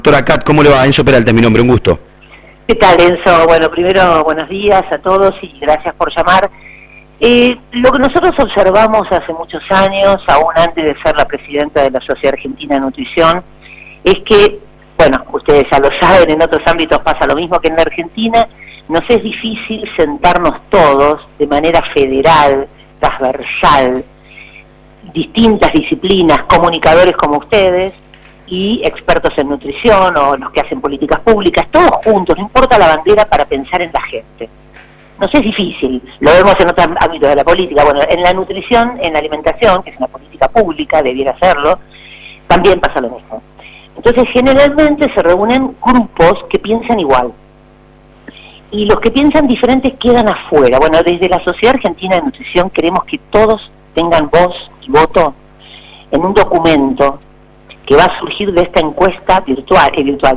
Doctora Kat, ¿cómo le va? Enzo Peralta, mi nombre, un gusto. ¿Qué tal, Enzo? Bueno, primero, buenos días a todos y gracias por llamar. Lo que nosotros observamos hace muchos años, aún antes de ser la presidenta de la Sociedad Argentina de Nutrición, es que, bueno, ustedes ya lo saben, en otros ámbitos pasa lo mismo que en la Argentina, nos es difícil sentarnos todos de manera federal, transversal, distintas disciplinas, comunicadores como ustedes, y expertos en nutrición o los que hacen políticas públicas, todos juntos, no importa la bandera, para pensar en la gente. Nos es difícil, lo vemos en otros ámbitos de la política. Bueno, en la nutrición, en la alimentación, que es una política pública, debiera serlo, también pasa lo mismo. Entonces, generalmente se reúnen grupos que piensan igual, y los que piensan diferentes quedan afuera. Bueno, desde la Sociedad Argentina de Nutrición queremos que todos tengan voz y voto en un documento que va a surgir de esta encuesta virtual,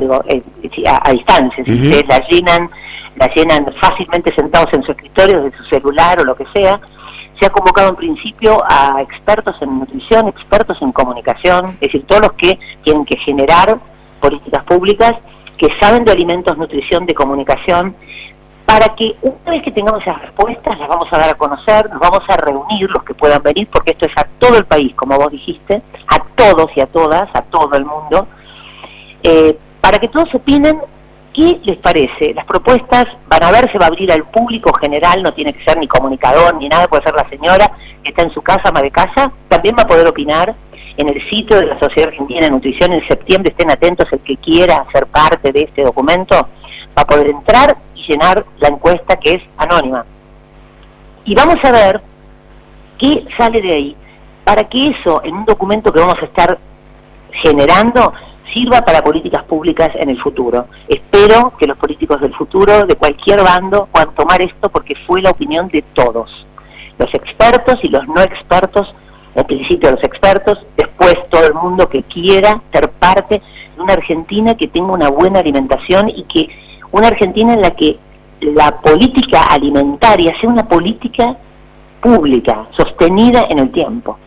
a distancia. Si ustedes la llenan fácilmente sentados en su escritorio, de su celular o lo que sea. Se ha convocado en principio a expertos en nutrición, expertos en comunicación, es decir, todos los que tienen que generar políticas públicas, que saben de alimentos, nutrición, de comunicación, para que una vez que tengamos esas respuestas, las vamos a dar a conocer, nos vamos a reunir, los que puedan venir, porque esto es a todo el país, como vos dijiste, a todos y a todas, a todo el mundo, para que todos opinen qué les parece. Las propuestas van a ver, se va a abrir al público general, no tiene que ser ni comunicador ni nada, puede ser la señora que está en su casa, ama de casa, también va a poder opinar en el sitio de la Sociedad Argentina de Nutrición. En septiembre, estén atentos, el que quiera ser parte de este documento va a poder entrar y llenar la encuesta, que es anónima. Y vamos a ver qué sale de ahí, para que eso, en un documento que vamos a estar generando, sirva para políticas públicas en el futuro. Espero que los políticos del futuro, de cualquier bando, puedan tomar esto, porque fue la opinión de todos, los expertos y los no expertos. Al principio los expertos, después todo el mundo que quiera ser parte de una Argentina que tenga una buena alimentación, y que una Argentina en la que la política alimentaria sea una política pública, sostenida en el tiempo.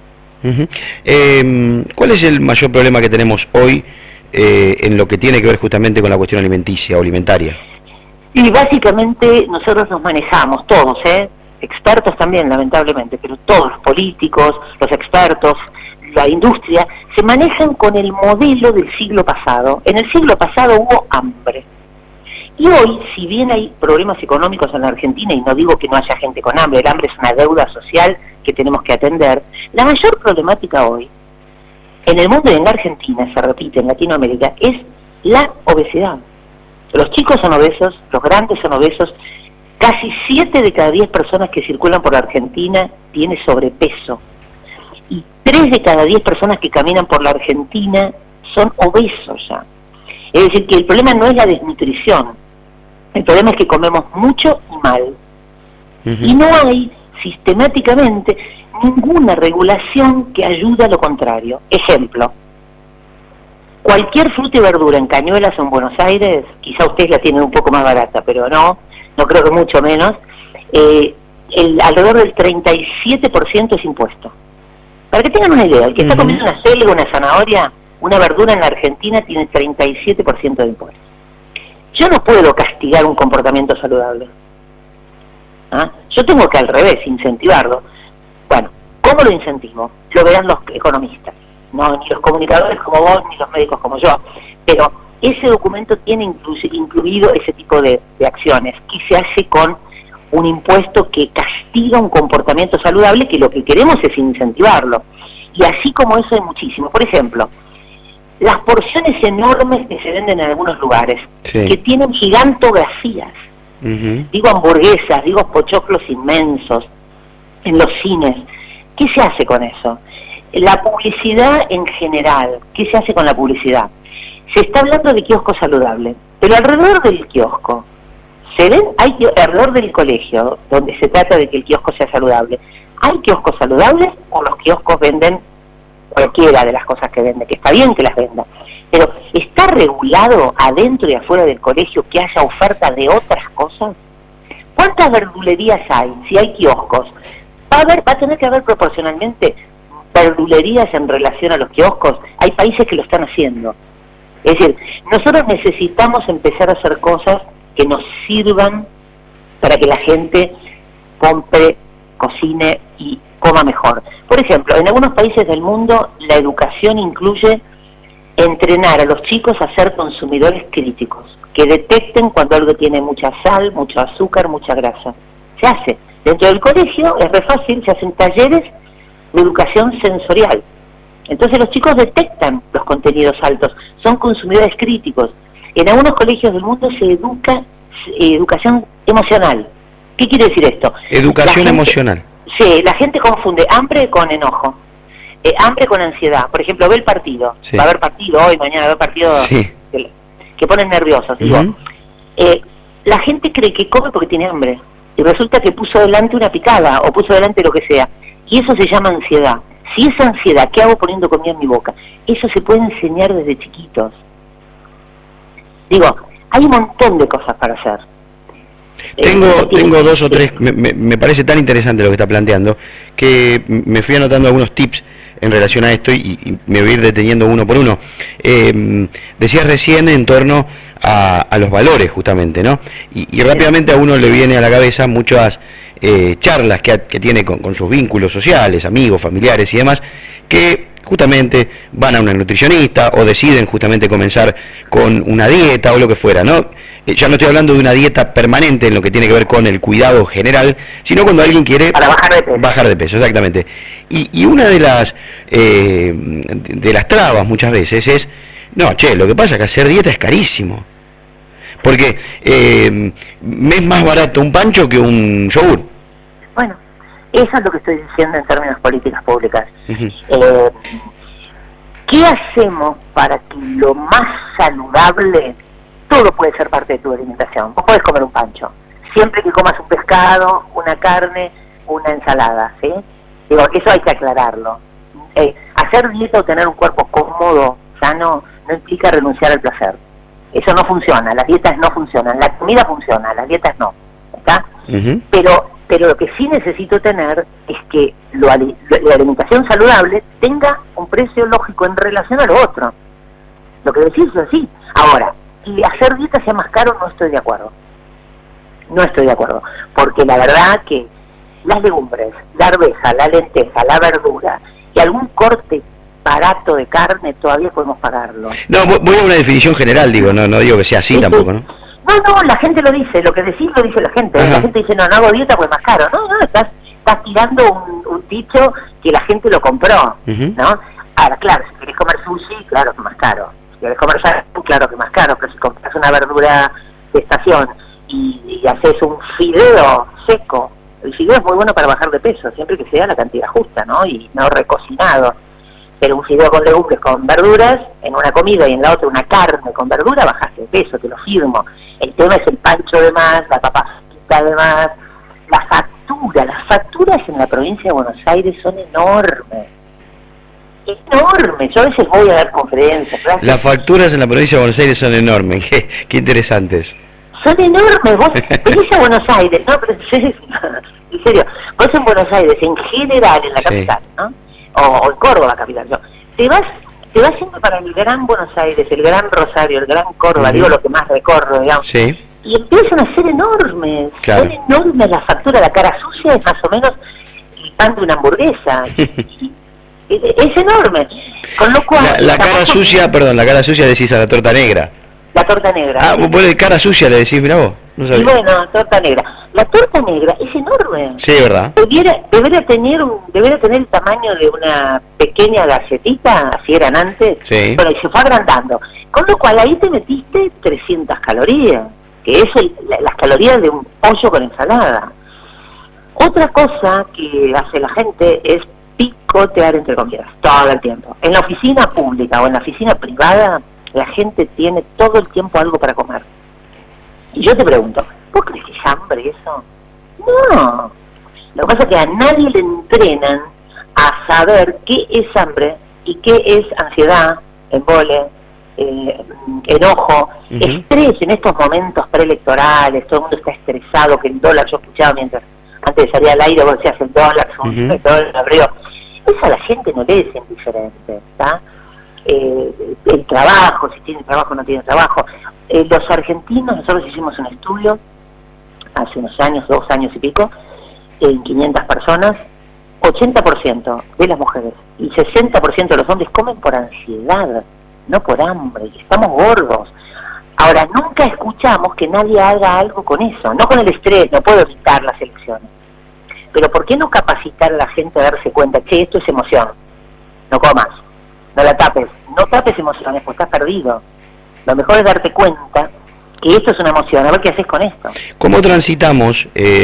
¿Cuál es el mayor problema que tenemos hoy en lo que tiene que ver justamente con la cuestión alimenticia o alimentaria? Y básicamente nosotros nos manejamos, todos, expertos también, lamentablemente, pero todos, los políticos, los expertos, la industria, se manejan con el modelo del siglo pasado. En el siglo pasado hubo hambre. Y hoy, si bien hay problemas económicos en la Argentina, y no digo que no haya gente con hambre, el hambre es una deuda social que tenemos que atender, la mayor problemática hoy, en el mundo y en la Argentina, se repite, en Latinoamérica, es la obesidad. Los chicos son obesos, los grandes son obesos, casi 7 de cada 10 personas que circulan por la Argentina tiene sobrepeso, y 3 de cada 10 personas que caminan por la Argentina son obesos ya. Es decir, que el problema no es la desnutrición, el problema es que comemos mucho y mal. Y no hay sistemáticamente ninguna regulación que ayude a lo contrario. Ejemplo, cualquier fruta y verdura en Cañuelas o en Buenos Aires, quizá ustedes la tienen un poco más barata, pero no creo que mucho menos, alrededor del 37% es impuesto. Para que tengan una idea, el que está comiendo una selga, una zanahoria, una verdura en la Argentina tiene 37% de impuestos. Yo no puedo castigar un comportamiento saludable. Yo tengo que, al revés, incentivarlo. Bueno, ¿cómo lo incentivo? Lo verán los economistas, no ni los comunicadores como vos, ni los médicos como yo, pero ese documento tiene incluido ese tipo de acciones, que se hace con un impuesto que castiga un comportamiento saludable, que lo que queremos es incentivarlo. Y así como eso hay muchísimo. Por ejemplo, las porciones enormes que se venden en algunos lugares, que tienen gigantografías, digo hamburguesas, digo pochoclos inmensos, en los cines. ¿Qué se hace con eso? La publicidad en general, ¿qué se hace con la publicidad? Se está hablando de kiosco saludable, pero alrededor del kiosco, hay alrededor del colegio, donde se trata de que el kiosco sea saludable, ¿hay kioscos saludables o los kioscos venden cualquiera de las cosas que vende? Que está bien que las venda, pero ¿está regulado adentro y afuera del colegio que haya oferta de otras cosas? ¿Cuántas verdulerías hay? Si hay kioscos, va a tener que haber proporcionalmente verdulerías en relación a los kioscos. Hay países que lo están haciendo. Es decir, nosotros necesitamos empezar a hacer cosas que nos sirvan para que la gente compre, cocine y coma mejor. Por ejemplo, en algunos países del mundo la educación incluye entrenar a los chicos a ser consumidores críticos, que detecten cuando algo tiene mucha sal, mucho azúcar, mucha grasa. Se hace. Dentro del colegio es re fácil, se hacen talleres de educación sensorial. Entonces los chicos detectan los contenidos altos, son consumidores críticos. En algunos colegios del mundo se educa educación emocional. ¿Qué quiere decir esto? Educación emocional. Sí, la gente confunde hambre con enojo, hambre con ansiedad. Por ejemplo, ve el partido, Sí. va a haber partido hoy, mañana va a haber partido Sí. que ponen nerviosos. Digo, la gente cree que come porque tiene hambre y resulta que puso delante una picada o puso delante lo que sea, y eso se llama ansiedad. Si esa ansiedad, ¿qué hago poniendo comida en mi boca? Eso se puede enseñar desde chiquitos. Digo, hay un montón de cosas para hacer. Tengo dos o tres, me parece tan interesante lo que está planteando, que me fui anotando algunos tips en relación a esto y me voy a ir deteniendo uno por uno. Decías recién en torno a los valores, justamente, ¿no? Y rápidamente a uno le viene a la cabeza muchas charlas que tiene con sus vínculos sociales, amigos, familiares y demás, que justamente van a una nutricionista o deciden justamente comenzar con una dieta o lo que fuera, ¿no? Ya no estoy hablando de una dieta permanente en lo que tiene que ver con el cuidado general, sino cuando alguien quiere para bajar de peso. Bajar de peso, exactamente. Y una de las trabas muchas veces es, no, lo que pasa es que hacer dieta es carísimo. Porque me es más barato un pancho que un yogur. Bueno, eso es lo que estoy diciendo en términos de políticas públicas. ¿Qué hacemos para que lo más saludable, todo puede ser parte de tu alimentación? Vos podés comer un pancho, siempre que comas un pescado, una carne, una ensalada, ¿sí? Digo, eso hay que aclararlo. Hacer dieta o tener un cuerpo cómodo, sano, no implica renunciar al placer. Eso no funciona, las dietas no funcionan, la comida funciona, las dietas no, ¿está? Pero lo que sí necesito tener es que la alimentación saludable tenga un precio lógico en relación a lo otro. Lo que decís es así. Ahora, si hacer dieta sea más caro, no estoy de acuerdo. No estoy de acuerdo, porque la verdad que las legumbres, la arveja, la lenteja, la verdura y algún corte barato de carne todavía podemos pagarlo. No, voy a una definición general, digo, no digo que sea así tampoco, ¿no? No, la gente lo dice, lo que decís lo dice la gente. Ajá. La gente dice, no hago dieta pues más caro. No, estás tirando un dicho que la gente lo compró, ¿no? Ahora, claro, si querés comer sushi, claro que más caro. Si querés comer salmón, claro que más caro. Pero si compras una verdura de estación y haces un fideo seco, el fideo es muy bueno para bajar de peso, siempre que sea la cantidad justa, ¿no? Y no recocinado. Pero un fideo con legumbres, con verduras, en una comida y en la otra una carne con verdura, bajaste de peso, te lo firmo. El tema es el pancho de más, la papa frita de más, la factura. Las facturas en la provincia de Buenos Aires son enormes. Enormes. Yo a veces voy a dar conferencias. Las facturas en la provincia de Buenos Aires son enormes. Qué interesantes. Son enormes. Vos venís a Buenos Aires, no, pero en serio, vos en Buenos Aires, en general, en la capital, ¿no? O en Córdoba, capital, te vas siempre para el Gran Buenos Aires, el Gran Rosario, el Gran Córdoba, digo lo que más recorro, digamos, sí. Y empiezan a ser enormes, claro. Son enormes las facturas, la cara sucia es más o menos el pan de una hamburguesa, es enorme, con lo cual... La cara sucia, la cara sucia decís a la torta negra. La torta negra. Ah, vos ponés cara sucia, le decís, mirá vos, no sabía. Y bueno, torta negra. La torta negra es enorme. Sí, ¿verdad? Debería tener el tamaño de una pequeña galletita, así eran antes, sí. Pero se fue agrandando. Con lo cual ahí te metiste 300 calorías, que es las calorías de un pollo con ensalada. Otra cosa que hace la gente es picotear entre comidas, todo el tiempo. En la oficina pública o en la oficina privada, la gente tiene todo el tiempo algo para comer. Y yo te pregunto, ¿vos crees que es hambre eso? No. Lo que pasa es que a nadie le entrenan a saber qué es hambre y qué es ansiedad, embole, enojo, estrés en estos momentos preelectorales, todo el mundo está estresado, que el dólar, yo escuchaba antes de salir al aire, vos decías el dólar, todo el abreo. Eso a la gente no le es indiferente, ¿está? el trabajo, si tiene trabajo o no tiene trabajo. Los argentinos, nosotros hicimos un estudio hace unos años, 2 años y pico, en 500 personas, 80% de las mujeres y 60% de los hombres comen por ansiedad, no por hambre, y estamos gordos. Ahora, nunca escuchamos que nadie haga algo con eso, no con el estrés, no puedo evitar las elecciones. Pero ¿por qué no capacitar a la gente a darse cuenta, che, esto es emoción, no comas, no la tapes, no tapes emociones, pues estás perdido. Lo mejor es darte cuenta que esto es una emoción, a ver qué haces con esto. ¿Cómo transitamos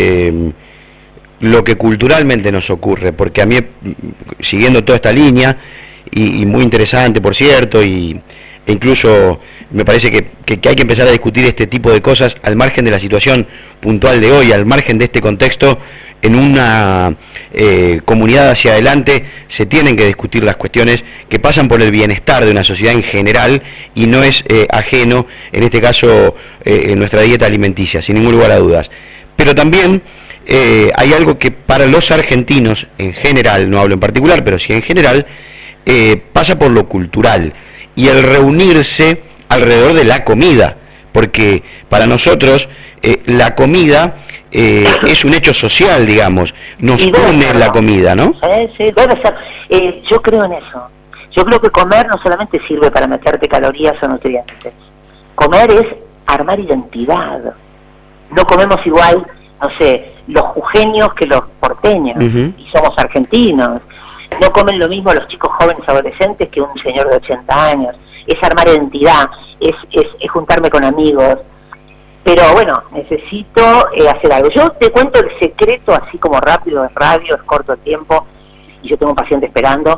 lo que culturalmente nos ocurre? Porque a mí, siguiendo toda esta línea, y muy interesante, por cierto, e incluso me parece que hay que empezar a discutir este tipo de cosas al margen de la situación puntual de hoy, al margen de este contexto. En una comunidad hacia adelante se tienen que discutir las cuestiones que pasan por el bienestar de una sociedad en general, y no es ajeno, en este caso, en nuestra dieta alimenticia, sin ningún lugar a dudas. Pero también hay algo que para los argentinos en general, no hablo en particular, pero sí en general, pasa por lo cultural, y el reunirse alrededor de la comida, porque para nosotros la comida es un hecho social, digamos, nos une la comida, ¿no? Sí, debe ser. Yo creo en eso. Yo creo que comer no solamente sirve para meterte calorías o nutrientes. Comer es armar identidad. No comemos igual, no sé, los jujeños que los porteños, y somos argentinos. No comen lo mismo los chicos jóvenes adolescentes que un señor de 80 años. Es armar identidad, es juntarme con amigos. Pero bueno, necesito hacer algo. Yo te cuento el secreto, así como rápido, es radio, es corto el tiempo, y yo tengo un paciente esperando.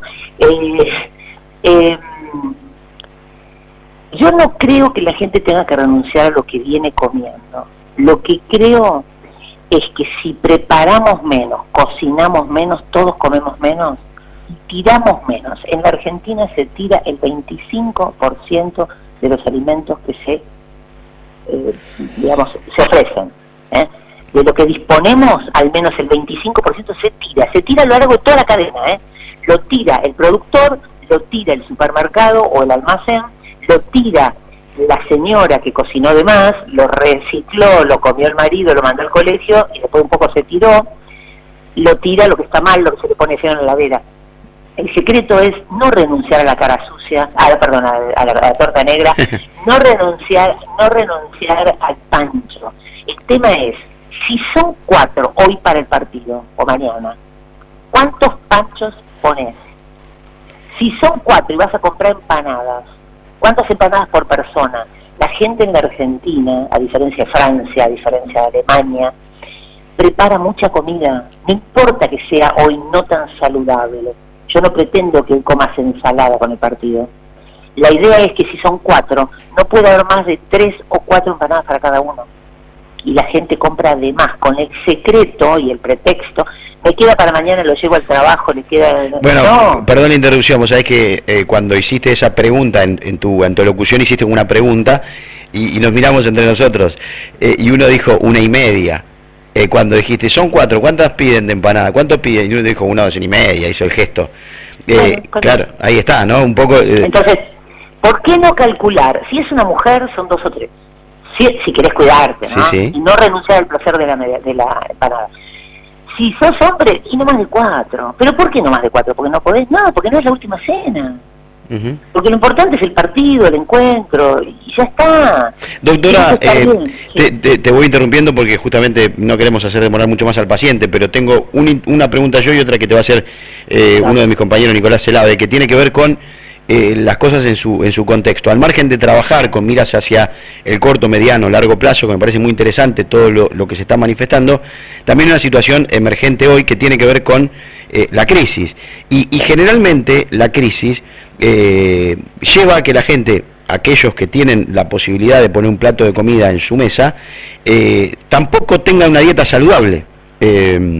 Yo no creo que la gente tenga que renunciar a lo que viene comiendo. Lo que creo es que si preparamos menos, cocinamos menos, todos comemos menos, y tiramos menos. En la Argentina se tira el 25% de los alimentos que se ofrecen. De lo que disponemos, al menos el 25% se tira a lo largo de toda la cadena. Lo tira el productor, lo tira el supermercado o el almacén, lo tira la señora que cocinó de más, lo recicló, lo comió el marido, lo mandó al colegio y después un poco se tiró, lo tira lo que está mal, lo que se le pone feo en la heladera. El secreto es no renunciar a la cara sucia, a la torta negra, no renunciar al pancho. El tema es, si son 4 hoy para el partido, o mañana, ¿cuántos panchos pones? Si son 4 y vas a comprar empanadas, ¿cuántas empanadas por persona? La gente en la Argentina, a diferencia de Francia, a diferencia de Alemania, prepara mucha comida, no importa que sea hoy no tan saludable. Yo no pretendo que comas ensalada con el partido. La idea es que si son 4, no puede haber más de 3 o 4 empanadas para cada uno. Y la gente compra de más, con el secreto y el pretexto, me queda para mañana, lo llevo al trabajo, le queda... Bueno, no. Perdón la interrupción, vos sabés que cuando hiciste esa pregunta, en tu locución hiciste una pregunta, y nos miramos entre nosotros, y uno dijo 1,5. Cuando dijiste, son 4, ¿cuántas piden de empanada? ¿Cuántos piden? Y uno dijo 1,5, hizo el gesto. Claro, ahí está, ¿no? Un poco... Entonces, ¿por qué no calcular? Si es una mujer, son 2 o 3. Si querés cuidarte, ¿no? Sí. Y no renunciar al placer de la empanada. Si sos hombre, y no más de 4. ¿Pero por qué no más de 4? ¿Porque no podés? No, porque no es la última cena. Porque lo importante es el partido, el encuentro, y ya está. Doctora, te voy interrumpiendo porque justamente no queremos hacer demorar mucho más al paciente, pero tengo una pregunta yo y otra que te va a hacer uno de mis compañeros, Nicolás Celade, que tiene que ver con las cosas en su contexto. Al margen de trabajar con miras hacia el corto, mediano, largo plazo, que me parece muy interesante todo lo que se está manifestando, también una situación emergente hoy que tiene que ver con la crisis. Y generalmente la crisis lleva a que la gente, aquellos que tienen la posibilidad de poner un plato de comida en su mesa, tampoco tengan una dieta saludable.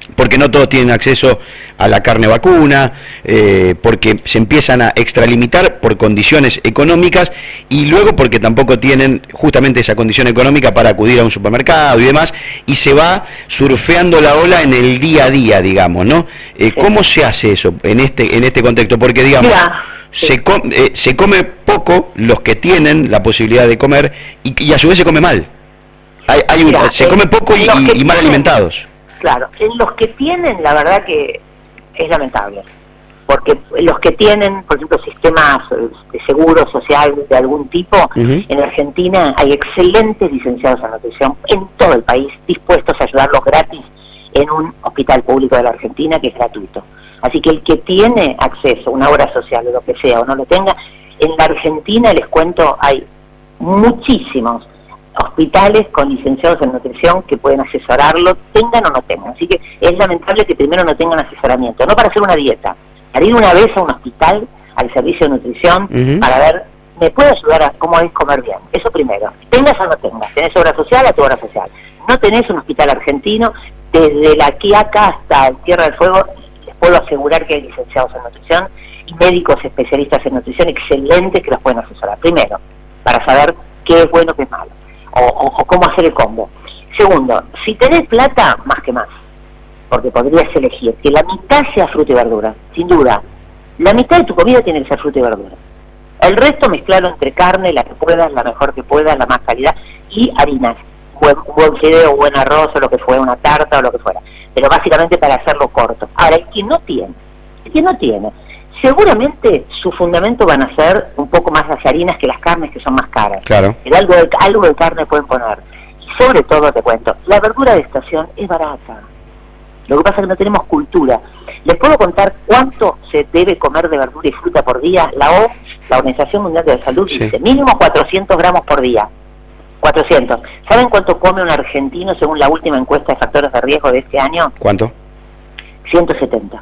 porque no todos tienen acceso a la carne vacuna, porque se empiezan a extralimitar por condiciones económicas y luego porque tampoco tienen justamente esa condición económica para acudir a un supermercado y demás, y se va surfeando la ola en el día a día, digamos, ¿no? ¿Cómo se hace eso en este contexto? Porque, digamos, se come poco los que tienen la posibilidad de comer y a su vez se come mal. Se come poco y mal alimentados. Claro, en los que tienen, la verdad que es lamentable, porque los que tienen, por ejemplo, sistemas de seguro social de algún tipo, en Argentina hay excelentes licenciados en nutrición en todo el país, dispuestos a ayudarlos gratis en un hospital público de la Argentina que es gratuito. Así que el que tiene acceso a una obra social o lo que sea, o no lo tenga, en la Argentina, les cuento, hay muchísimos hospitales con licenciados en nutrición que pueden asesorarlo, tengan o no tengan. Así que es lamentable que primero no tengan asesoramiento, no para hacer una dieta, para ir una vez a un hospital, al servicio de nutrición, para ver, ¿me puede ayudar a cómo es comer bien? Eso primero. Tengas o no tengas, tenés obra social, a tu obra social. No tenés un hospital argentino, desde la Quiaca hasta Tierra del Fuego, les puedo asegurar que hay licenciados en nutrición y médicos especialistas en nutrición excelentes que los pueden asesorar. Primero, para saber qué es bueno, qué es malo. O cómo hacer el combo. Segundo, si tenés plata, más que más, porque podrías elegir que la mitad sea fruta y verdura, sin duda. La mitad de tu comida tiene que ser fruta y verdura. El resto mezclarlo entre carne, la que puedas, la mejor que puedas, la más calidad, y harinas, buen fideo, buen arroz, o lo que fuera, una tarta o lo que fuera. Pero básicamente para hacerlo corto. Ahora, el que no tiene, seguramente su fundamento van a ser un poco más las harinas que las carnes, que son más caras. Claro. Pero algo de carne pueden poner. Y sobre todo, te cuento, la verdura de estación es barata. Lo que pasa es que no tenemos cultura. ¿Les puedo contar cuánto se debe comer de verdura y fruta por día? La OMS, la Organización Mundial de la Salud, dice mínimo 400 gramos por día. 400. ¿Saben cuánto come un argentino según la última encuesta de factores de riesgo de este año? ¿Cuánto? 170.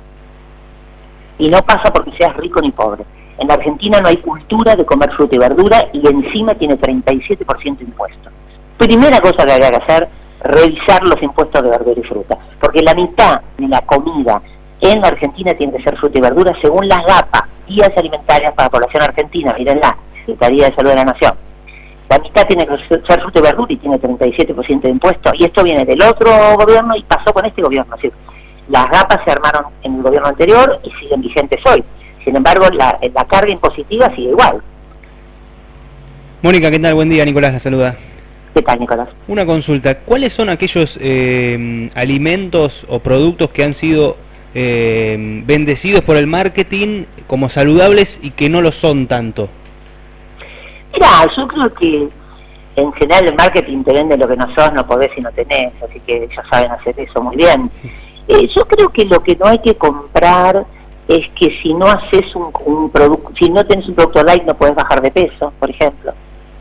Y no pasa porque seas rico ni pobre. En la Argentina no hay cultura de comer fruta y verdura y encima tiene 37% de impuestos. Primera cosa que habría que hacer, revisar los impuestos de verdura y fruta. Porque la mitad de la comida en la Argentina tiene que ser fruta y verdura según las GAPA, Guías Alimentarias para la Población Argentina, mírenla, Secretaría de Salud de la Nación. La mitad tiene que ser fruta y verdura y tiene 37% de impuestos. Y esto viene del otro gobierno y pasó con este gobierno. Es decir, las GAPAs se armaron en el gobierno anterior y siguen vigentes hoy. Sin embargo, la carga impositiva sigue igual. Mónica, ¿qué tal? Buen día, Nicolás la saluda. ¿Qué tal, Nicolás? Una consulta, ¿cuáles son aquellos alimentos o productos que han sido bendecidos por el marketing como saludables y que no lo son tanto? Mira, yo creo que en general el marketing te vende lo que no sos, no podés y no tenés, así que ellos saben hacer eso muy bien. Yo creo que lo que no hay que comprar es que si no haces un producto, si no tenés un producto light no podés bajar de peso, por ejemplo.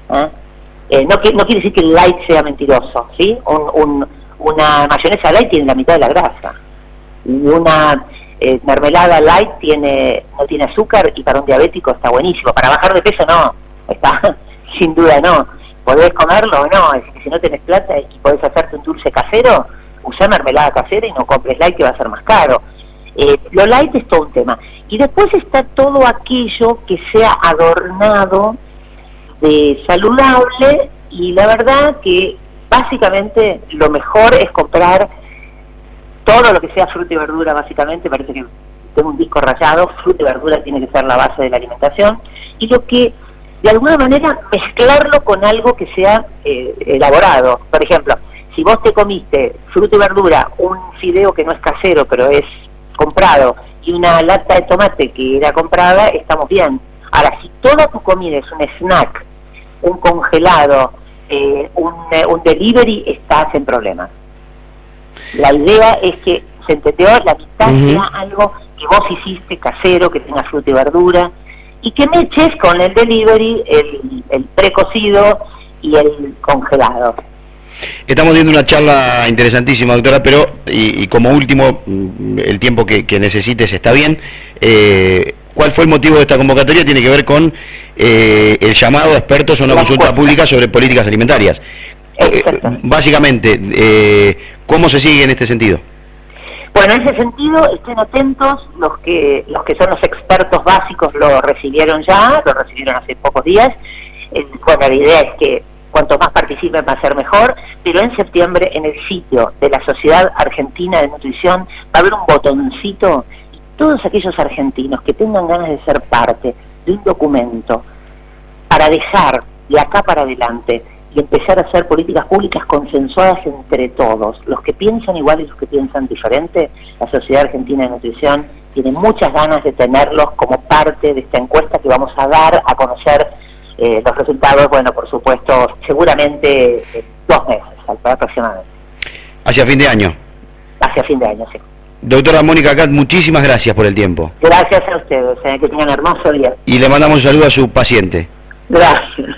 No quiere decir que el light sea mentiroso, ¿sí? Una mayonesa light tiene la mitad de la grasa. Y una mermelada light no tiene azúcar y para un diabético está buenísimo. Para bajar de peso no, está sin duda no. ¿Podés comerlo o no? Es decir, que si no tenés plata y podés hacerte un dulce casero, usá mermelada casera y no compres light que va a ser más caro. Lo light es todo un tema. Y después está todo aquello que sea adornado de saludable, y la verdad que básicamente lo mejor es comprar todo lo que sea fruta y verdura. Básicamente parece que tengo un disco rayado, fruta y verdura tiene que ser la base de la alimentación, y lo que de alguna manera mezclarlo con algo que sea elaborado. Por ejemplo, si vos te comiste fruta y verdura, un fideo que no es casero pero es comprado, y una lata de tomate que era comprada, estamos bien. Ahora, si toda tu comida es un snack, un congelado, un delivery, estás en problemas. La idea es que, ¿se entendió? La mitad sea algo que vos hiciste casero, que tenga fruta y verdura, y que me eches con el delivery, el precocido y el congelado. Estamos viendo una charla interesantísima, doctora, pero, y como último, el tiempo que necesites está bien. ¿Cuál fue el motivo de esta convocatoria? Tiene que ver con el llamado a expertos a una consulta pública sobre políticas alimentarias. Básicamente, ¿cómo se sigue en este sentido? Bueno, en ese sentido, estén atentos, los que son los expertos básicos lo recibieron hace pocos días. Bueno, la idea es que cuanto más participen va a ser mejor, pero en septiembre en el sitio de la Sociedad Argentina de Nutrición va a haber un botoncito y todos aquellos argentinos que tengan ganas de ser parte de un documento para dejar de acá para adelante y empezar a hacer políticas públicas consensuadas entre todos, los que piensan igual y los que piensan diferente. La Sociedad Argentina de Nutrición tiene muchas ganas de tenerlos como parte de esta encuesta que vamos a dar a conocer los resultados, bueno, por supuesto, seguramente 2 meses, aproximadamente. Hacia fin de año. Hacia fin de año, sí. Doctora Mónica Katz, muchísimas gracias por el tiempo. Gracias a ustedes, que tengan un hermoso día. Y le mandamos un saludo a su paciente. Gracias.